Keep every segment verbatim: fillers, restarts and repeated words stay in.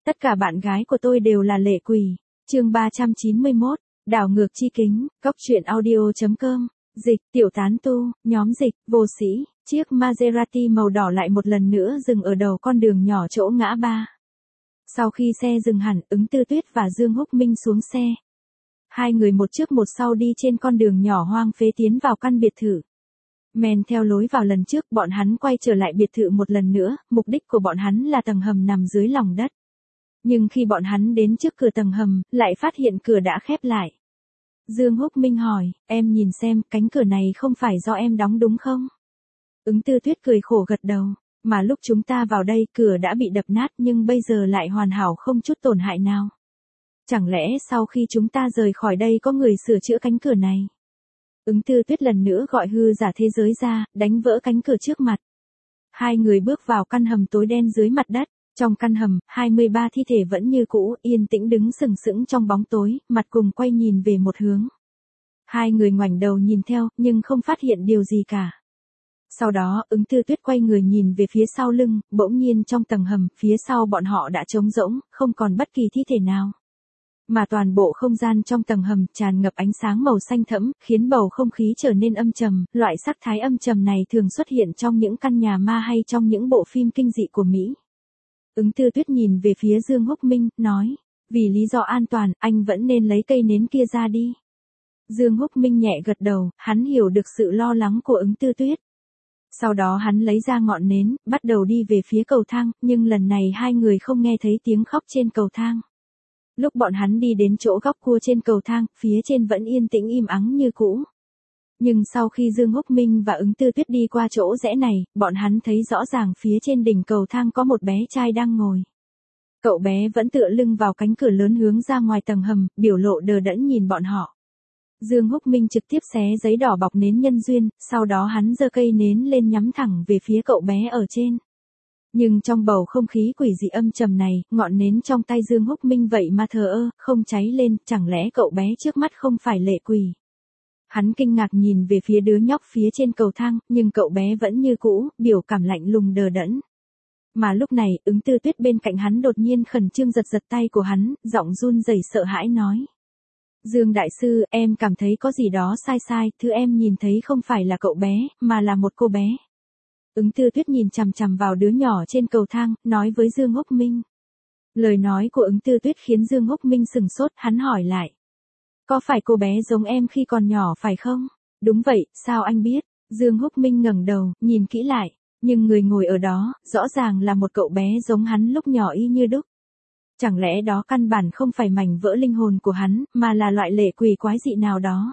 Tất cả bạn gái của tôi đều là lệ quỷ. Chương ba trăm chín mươi mốt, đảo ngược chi kính, cóc truyện audio chấm com. Dịch, tiểu tán tu, nhóm dịch, vô sĩ, chiếc Maserati màu đỏ lại một lần nữa dừng ở đầu con đường nhỏ chỗ ngã ba. Sau khi xe dừng hẳn, Ứng Tư Tuyết và Dương Húc Minh xuống xe. Hai người một trước một sau đi trên con đường nhỏ hoang phế tiến vào căn biệt thự. Men theo lối vào lần trước, bọn hắn quay trở lại biệt thự một lần nữa, mục đích của bọn hắn là tầng hầm nằm dưới lòng đất. Nhưng khi bọn hắn đến trước cửa tầng hầm, lại phát hiện cửa đã khép lại. Dương Húc Minh hỏi, em nhìn xem, cánh cửa này không phải do em đóng đúng không? Ứng Tư Tuyết cười khổ gật đầu, mà lúc chúng ta vào đây cửa đã bị đập nát nhưng bây giờ lại hoàn hảo không chút tổn hại nào. Chẳng lẽ sau khi chúng ta rời khỏi đây có người sửa chữa cánh cửa này? Ứng Tư Tuyết lần nữa gọi hư giả thế giới ra, đánh vỡ cánh cửa trước mặt. Hai người bước vào căn hầm tối đen dưới mặt đất. Trong căn hầm, hai mươi ba thi thể vẫn như cũ, yên tĩnh đứng sừng sững trong bóng tối, mặt cùng quay nhìn về một hướng. Hai người ngoảnh đầu nhìn theo, nhưng không phát hiện điều gì cả. Sau đó, Ứng Tư Tuyết quay người nhìn về phía sau lưng, bỗng nhiên trong tầng hầm, phía sau bọn họ đã trống rỗng, không còn bất kỳ thi thể nào. Mà toàn bộ không gian trong tầng hầm tràn ngập ánh sáng màu xanh thẫm, khiến bầu không khí trở nên âm trầm. Loại sắc thái âm trầm này thường xuất hiện trong những căn nhà ma hay trong những bộ phim kinh dị của Mỹ. Ứng Tư Tuyết nhìn về phía Dương Húc Minh, nói, vì lý do an toàn, anh vẫn nên lấy cây nến kia ra đi. Dương Húc Minh nhẹ gật đầu, hắn hiểu được sự lo lắng của Ứng Tư Tuyết. Sau đó hắn lấy ra ngọn nến, bắt đầu đi về phía cầu thang, nhưng lần này hai người không nghe thấy tiếng khóc trên cầu thang. Lúc bọn hắn đi đến chỗ góc cua trên cầu thang, phía trên vẫn yên tĩnh im ắng như cũ. Nhưng sau khi Dương Húc Minh và Ứng Tư Tuyết đi qua chỗ rẽ này, bọn hắn thấy rõ ràng phía trên đỉnh cầu thang có một bé trai đang ngồi. Cậu bé vẫn tựa lưng vào cánh cửa lớn hướng ra ngoài tầng hầm, biểu lộ đờ đẫn nhìn bọn họ. Dương Húc Minh trực tiếp xé giấy đỏ bọc nến nhân duyên, sau đó hắn giơ cây nến lên nhắm thẳng về phía cậu bé ở trên. Nhưng trong bầu không khí quỷ dị âm trầm này, ngọn nến trong tay Dương Húc Minh vậy mà thờ ơ, không cháy lên, chẳng lẽ cậu bé trước mắt không phải lệ quỷ? Hắn kinh ngạc nhìn về phía đứa nhóc phía trên cầu thang, nhưng cậu bé vẫn như cũ, biểu cảm lạnh lùng đờ đẫn. Mà lúc này, Ứng Tư Tuyết bên cạnh hắn đột nhiên khẩn trương giật giật tay của hắn, giọng run rẩy sợ hãi nói. Dương đại sư, em cảm thấy có gì đó sai sai, thứ em nhìn thấy không phải là cậu bé, mà là một cô bé. Ứng Tư Tuyết nhìn chằm chằm vào đứa nhỏ trên cầu thang, nói với Dương Húc Minh. Lời nói của Ứng Tư Tuyết khiến Dương Húc Minh sừng sốt, hắn hỏi lại. Có phải cô bé giống em khi còn nhỏ phải không? Đúng vậy, sao anh biết? Dương Húc Minh ngẩng đầu, nhìn kỹ lại, nhưng người ngồi ở đó, rõ ràng là một cậu bé giống hắn lúc nhỏ y như đúc. Chẳng lẽ đó căn bản không phải mảnh vỡ linh hồn của hắn, mà là loại lệ quỷ quái dị nào đó?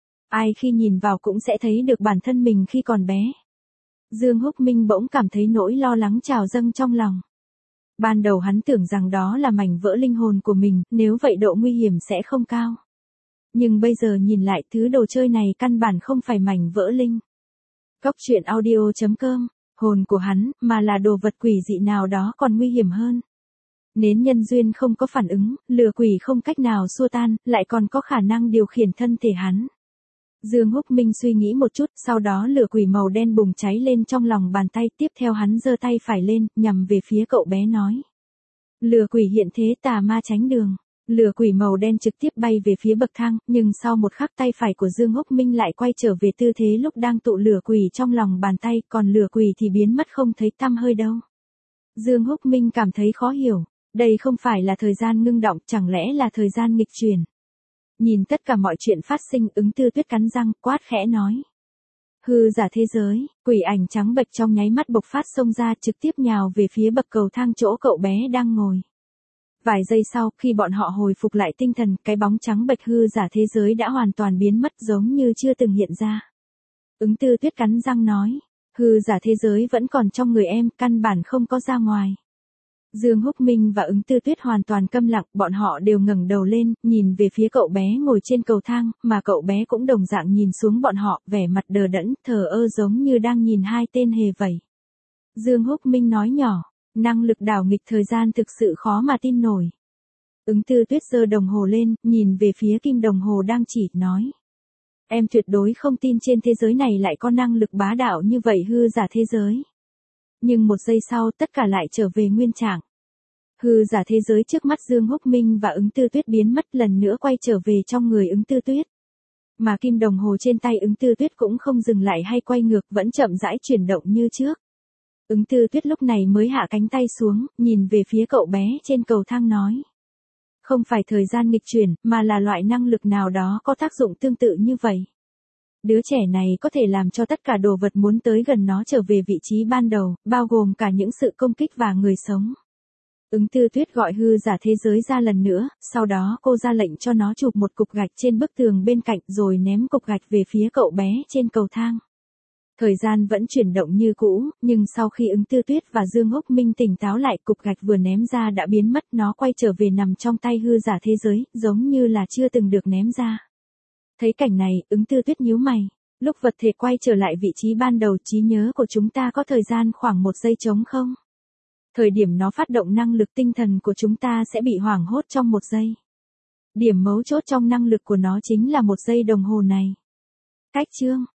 Ai khi nhìn vào cũng sẽ thấy được bản thân mình khi còn bé. Dương Húc Minh bỗng cảm thấy nỗi lo lắng trào dâng trong lòng. Ban đầu hắn tưởng rằng đó là mảnh vỡ linh hồn của mình, nếu vậy độ nguy hiểm sẽ không cao. Nhưng bây giờ nhìn lại thứ đồ chơi này căn bản không phải mảnh vỡ linh. Cóc truyện audio chấm com, hồn của hắn, mà là đồ vật quỷ dị nào đó còn nguy hiểm hơn. Nến nhân duyên không có phản ứng, lửa quỷ không cách nào xua tan, lại còn có khả năng điều khiển thân thể hắn. Dương Húc Minh suy nghĩ một chút, sau đó lửa quỷ màu đen bùng cháy lên trong lòng bàn tay, tiếp theo hắn giơ tay phải lên, nhằm về phía cậu bé nói. Lửa quỷ hiện thế tà ma tránh đường. Lửa quỷ màu đen trực tiếp bay về phía bậc thang, nhưng sau một khắc tay phải của Dương Húc Minh lại quay trở về tư thế lúc đang tụ lửa quỷ trong lòng bàn tay, còn lửa quỷ thì biến mất không thấy tăm hơi đâu. Dương Húc Minh cảm thấy khó hiểu, đây không phải là thời gian ngưng động, chẳng lẽ là thời gian nghịch chuyển. Nhìn tất cả mọi chuyện phát sinh, Ứng Tư Tuyết cắn răng, quát khẽ nói. Hư giả thế giới, quỷ ảnh trắng bệch trong nháy mắt bộc phát xông ra trực tiếp nhào về phía bậc cầu thang chỗ cậu bé đang ngồi. Vài giây sau, khi bọn họ hồi phục lại tinh thần, cái bóng trắng bệch hư giả thế giới đã hoàn toàn biến mất giống như chưa từng hiện ra. Ứng Tư Tuyết cắn răng nói, hư giả thế giới vẫn còn trong người em, căn bản không có ra ngoài. Dương Húc Minh và Ứng Tư Tuyết hoàn toàn câm lặng, bọn họ đều ngẩng đầu lên, nhìn về phía cậu bé ngồi trên cầu thang, mà cậu bé cũng đồng dạng nhìn xuống bọn họ, vẻ mặt đờ đẫn, thờ ơ giống như đang nhìn hai tên hề vậy. Dương Húc Minh nói nhỏ. Năng lực đảo nghịch thời gian thực sự khó mà tin nổi. Ứng Tư Tuyết giơ đồng hồ lên, nhìn về phía kim đồng hồ đang chỉ, nói. Em tuyệt đối không tin trên thế giới này lại có năng lực bá đạo như vậy hư giả thế giới. Nhưng một giây sau tất cả lại trở về nguyên trạng. Hư giả thế giới trước mắt Dương Húc Minh và Ứng Tư Tuyết biến mất lần nữa quay trở về trong người Ứng Tư Tuyết. Mà kim đồng hồ trên tay Ứng Tư Tuyết cũng không dừng lại hay quay ngược, vẫn chậm rãi chuyển động như trước. Ứng Tư Tuyết lúc này mới hạ cánh tay xuống, nhìn về phía cậu bé trên cầu thang nói. Không phải thời gian nghịch chuyển, mà là loại năng lực nào đó có tác dụng tương tự như vậy. Đứa trẻ này có thể làm cho tất cả đồ vật muốn tới gần nó trở về vị trí ban đầu, bao gồm cả những sự công kích và người sống. Ứng Tư Tuyết gọi hư giả thế giới ra lần nữa, sau đó cô ra lệnh cho nó chụp một cục gạch trên bức tường bên cạnh rồi ném cục gạch về phía cậu bé trên cầu thang. Thời gian vẫn chuyển động như cũ, nhưng sau khi Ứng Tư Tuyết và Dương Húc Minh tỉnh táo lại, cục gạch vừa ném ra đã biến mất, nó quay trở về nằm trong tay hư giả thế giới, giống như là chưa từng được ném ra. Thấy cảnh này, Ứng Tư Tuyết nhíu mày. Lúc vật thể quay trở lại vị trí ban đầu, trí nhớ của chúng ta có thời gian khoảng một giây trống không? Thời điểm nó phát động năng lực tinh thần của chúng ta sẽ bị hoảng hốt trong một giây. Điểm mấu chốt trong năng lực của nó chính là một giây đồng hồ này. Cách chương